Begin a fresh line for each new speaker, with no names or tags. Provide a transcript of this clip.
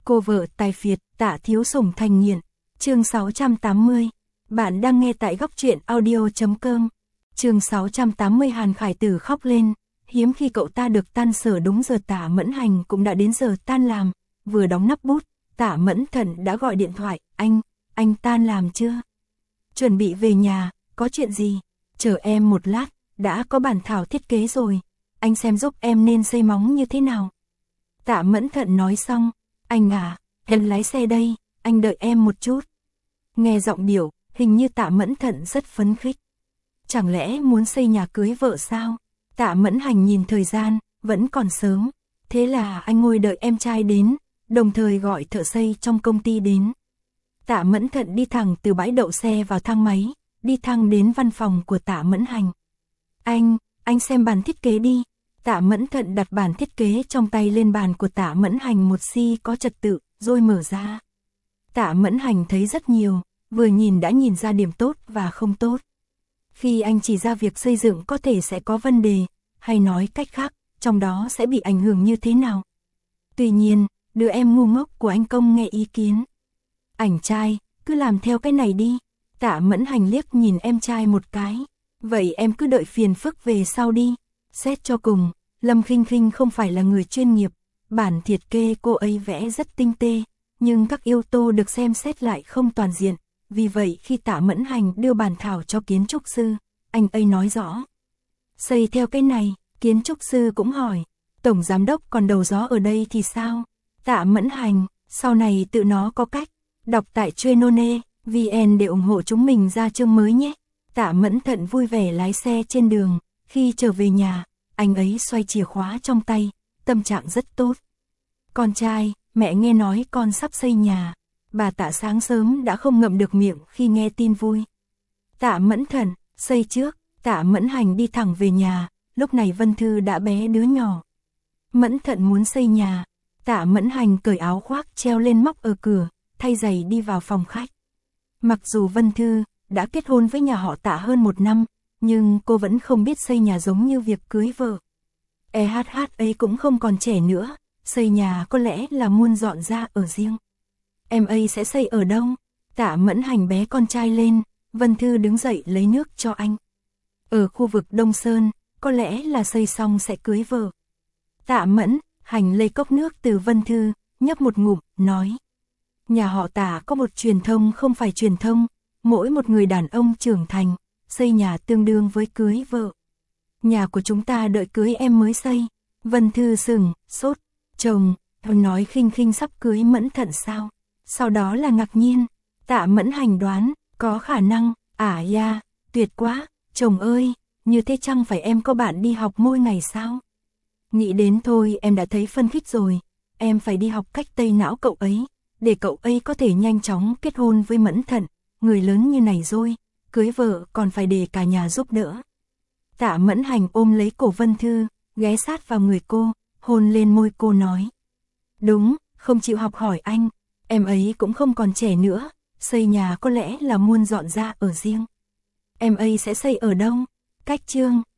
Cô vợ tài phiệt, Tạ Thiếu Sủng thành nghiện. Chương 680. Bạn đang nghe tại góc truyện audio.com. Chương 680. Hàn Khải Tử khóc lên. Hiếm khi cậu ta được tan sở đúng giờ. Tạ Mẫn Hành cũng đã đến giờ tan làm. Vừa đóng nắp bút, Tạ Mẫn Thận đã gọi điện thoại. Anh tan làm chưa? Chuẩn bị về nhà, có chuyện gì? Chờ em một lát, đã có bản thảo thiết kế rồi. Anh xem giúp em nên xây móng như thế nào. Tạ Mẫn Thận nói xong. Anh à, em lái xe đây, anh đợi em một chút. Nghe giọng điệu, hình như Tạ Mẫn Thận rất phấn khích. Chẳng lẽ muốn xây nhà cưới vợ sao? Tạ Mẫn Hành nhìn thời gian, vẫn còn sớm. Thế là anh ngồi đợi em trai đến, đồng thời gọi thợ xây trong công ty đến. Tạ Mẫn Thận đi thẳng từ bãi đậu xe vào thang máy, đi thẳng đến văn phòng của Tạ Mẫn Hành. Anh xem bản thiết kế đi. Tạ Mẫn Thận đặt bản thiết kế trong tay lên bàn của Tạ Mẫn Hành một si có trật tự, rồi mở ra. Tạ Mẫn Hành thấy rất nhiều, vừa nhìn đã nhìn ra điểm tốt và không tốt. Khi anh chỉ ra việc xây dựng có thể sẽ có vấn đề, hay nói cách khác, trong đó sẽ bị ảnh hưởng như thế nào. Tuy nhiên, đứa em ngu ngốc của anh không nghe ý kiến. Ảnh trai, cứ làm theo cái này đi. Tạ Mẫn Hành liếc nhìn em trai một cái. Vậy em cứ đợi phiền phức về sau đi. Xét cho cùng, Lâm Khinh Khinh không phải là người chuyên nghiệp, bản thiết kế cô ấy vẽ rất tinh tế, nhưng các yếu tố được xem xét lại không toàn diện. Vì vậy khi Tạ Mẫn Hành đưa bản thảo cho kiến trúc sư, anh ấy nói rõ. Xây theo cái này, kiến trúc sư cũng hỏi, tổng giám đốc còn đầu gió ở đây thì sao? Tạ Mẫn Hành, sau này tự nó có cách, đọc tại Chuyên.vn để ủng hộ chúng mình ra chương mới nhé. Tạ Mẫn Thận vui vẻ lái xe trên đường, khi trở về nhà, anh ấy xoay chìa khóa trong tay, tâm trạng rất tốt. Con trai, mẹ nghe nói con sắp xây nhà. Bà Tạ sáng sớm đã không ngậm được miệng khi nghe tin vui. Tạ Mẫn Thận, xây trước. Tạ Mẫn Hành đi thẳng về nhà, lúc này Vân Thư đã bé đứa nhỏ. Mẫn Thận muốn xây nhà. Tạ Mẫn Hành cởi áo khoác treo lên móc ở cửa, thay giày đi vào phòng khách. Mặc dù Vân Thư đã kết hôn với nhà họ Tạ hơn 1 năm, nhưng cô vẫn không biết xây nhà giống như việc cưới vợ. ấy cũng không còn trẻ nữa, xây nhà có lẽ là muốn dọn ra ở riêng. Em ấy sẽ xây ở đâu? Tạ Mẫn Hành bé con trai lên, Vân Thư đứng dậy lấy nước cho anh. Ở khu vực Đông Sơn, có lẽ là xây xong sẽ cưới vợ. Tạ Mẫn Hành lấy cốc nước từ Vân Thư, nhấp một ngụm, nói. Nhà họ Tạ có một truyền thông không phải truyền thông, mỗi một người đàn ông trưởng thành, xây nhà tương đương với cưới vợ. Nhà của chúng ta đợi cưới em mới xây. Vân Thư sững sốt, chồng, nói Khinh Khinh sắp cưới Mẫn Thận sao? Sau đó là ngạc nhiên. Tạ Mẫn Hành đoán, có khả năng. Ya, tuyệt quá, chồng ơi, như thế chăng phải em có bạn đi học mỗi ngày sao? Nghĩ đến thôi em đã thấy phân khích rồi, em phải đi học cách tẩy não cậu ấy, để cậu ấy có thể nhanh chóng kết hôn với Mẫn Thận, người lớn như này rồi, cưới vợ còn phải để cả nhà giúp đỡ. Tạ Mẫn Hành ôm lấy cổ Vân Thư, ghé sát vào người cô, hôn lên môi cô nói. Đúng, không chịu học hỏi anh, em ấy cũng không còn trẻ nữa, xây nhà có lẽ là muốn dọn ra ở riêng. Em ấy sẽ xây ở đâu? Cách Chương,